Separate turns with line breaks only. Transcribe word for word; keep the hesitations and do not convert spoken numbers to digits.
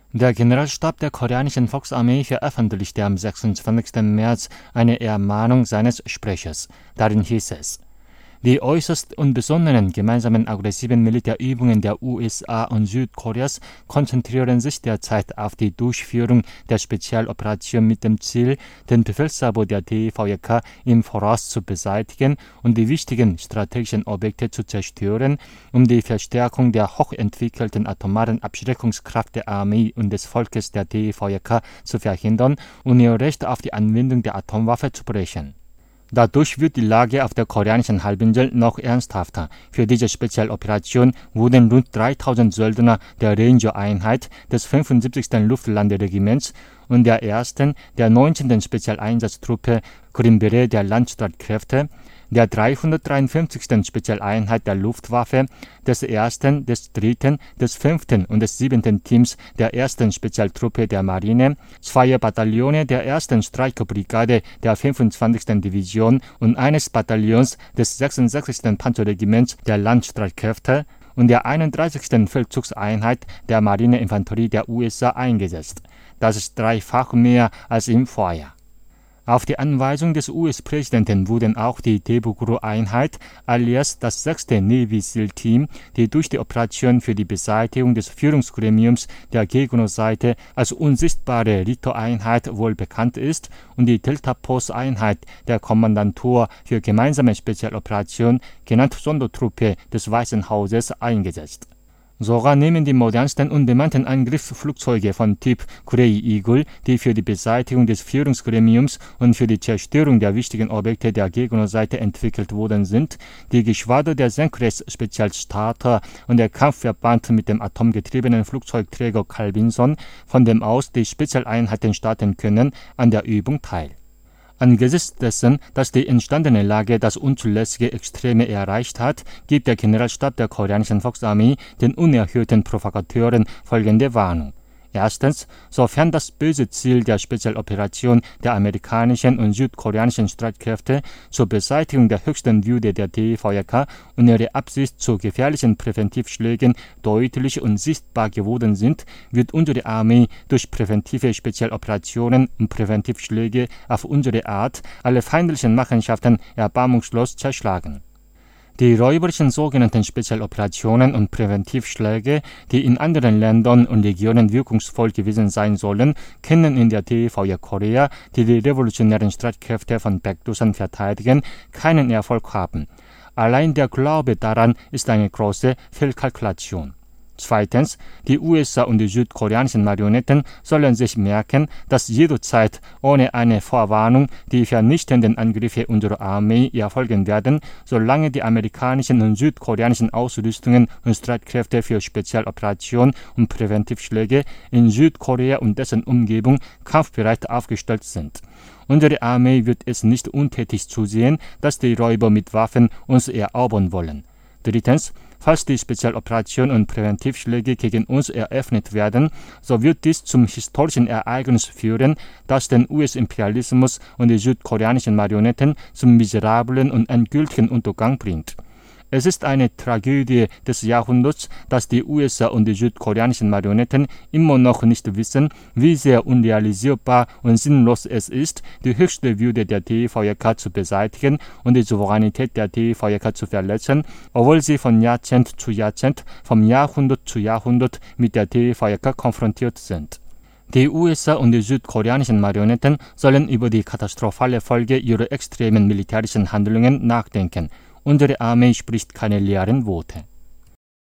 Der Generalstab der koreanischen Volksarmee veröffentlichte am sechsundzwanzigsten März eine Ermahnung seines Sprechers. Darin hieß es: Die äußerst unbesonnenen gemeinsamen aggressiven Militärübungen der U S A und Südkoreas konzentrieren sich derzeit auf die Durchführung der Spezialoperation mit dem Ziel, den Befehlshaber der D E V J K im Voraus zu beseitigen und die wichtigen strategischen Objekte zu zerstören, um die Verstärkung der hochentwickelten atomaren Abschreckungskraft der Armee und des Volkes der D E V J K zu verhindern und ihr Recht auf die Anwendung der Atomwaffe zu brechen. Dadurch wird die Lage auf der koreanischen Halbinsel noch ernsthafter. Für diese Spezialoperation wurden rund dreitausend Söldner der Ranger-Einheit des fünfundsiebzigsten Luftlanderegiments und der ersten der neunzehnten Spezialeinsatztruppe Green Beret der Landstreitkräfte, der dreihundertdreiundfünfzigsten Spezialeinheit der Luftwaffe, des ersten, des dritten, des fünften und des siebenten Teams der ersten Spezialtruppe der Marine, zweier Bataillone der ersten Streitkbrigade der fünfundzwanzigsten Division und eines Bataillons des sechsundsechzigsten Panzerregiments der Landstreitkräfte und der einunddreißigsten Feldzugseinheit der Marineinfanterie der U S A eingesetzt. Das ist dreifach mehr als im Vorjahr. Auf die Anweisung des U S-Präsidenten wurden auch die Daebogru-Einheit alias das sechste Navy SEAL-Team, die durch die Operation für die Beseitigung des Führungsgremiums der Gegnerseite als unsichtbare Rito-Einheit wohl bekannt ist, und die Delta-Post-Einheit der Kommandantur für gemeinsame Spezialoperation, genannt Sondertruppe des Weißen Hauses, eingesetzt. Sogar nehmen die modernsten unbemannten Angriffsflugzeuge von Typ Grey Eagle, die für die Beseitigung des Führungsgremiums und für die Zerstörung der wichtigen Objekte der Gegnerseite entwickelt worden sind, die Geschwader der Senkrechtspezialstarter und der Kampfverband mit dem atomgetriebenen Flugzeugträger Carl Vinson, von dem aus die Spezialeinheiten starten können, an der Übung teil. Angesichts dessen, dass die entstandene Lage das unzulässige Extreme erreicht hat, gibt der Generalstab der koreanischen Volksarmee den unerhörten Provokateuren folgende Warnung. Erstens, sofern das böse Ziel der Spezialoperation der amerikanischen und südkoreanischen Streitkräfte zur Beseitigung der höchsten Würde der D E V J K und ihre Absicht zu gefährlichen Präventivschlägen deutlich und sichtbar geworden sind, wird unsere Armee durch präventive Spezialoperationen und Präventivschläge auf unsere Art alle feindlichen Machenschaften erbarmungslos zerschlagen. Die räuberischen sogenannten Spezialoperationen und Präventivschläge, die in anderen Ländern und Regionen wirkungsvoll gewesen sein sollen, können in der D E V J Korea, die die revolutionären Streitkräfte von Baekdusan verteidigen, keinen Erfolg haben. Allein der Glaube daran ist eine große Fehlkalkulation. Zweitens, die U S A und die südkoreanischen Marionetten sollen sich merken, dass jederzeit ohne eine Vorwarnung die vernichtenden Angriffe unserer Armee erfolgen werden, solange die amerikanischen und südkoreanischen Ausrüstungen und Streitkräfte für Spezialoperation und Präventivschläge in Südkorea und dessen Umgebung kampfbereit aufgestellt sind. Unsere Armee wird es nicht untätig zusehen, dass die Räuber mit Waffen uns erobern wollen. Drittens, falls die Spezialoperation und Präventivschläge gegen uns eröffnet werden, so wird dies zum historischen Ereignis führen, das den U S-Imperialismus und die südkoreanischen Marionetten zum miserablen und endgültigen Untergang bringt. Es ist eine Tragödie des Jahrhunderts, dass die U S A und die südkoreanischen Marionetten immer noch nicht wissen, wie sehr unrealisierbar und sinnlos es ist, die höchste Würde der D E V J K zu beseitigen und die Souveränität der D E V J K zu verletzen, obwohl sie von Jahrzehnt zu Jahrzehnt, vom Jahrhundert zu Jahrhundert mit der D E V J K konfrontiert sind. Die U S A und die südkoreanischen Marionetten sollen über die katastrophale Folge ihrer extremen militärischen Handlungen nachdenken. Unsere Armee spricht keine leeren Worte.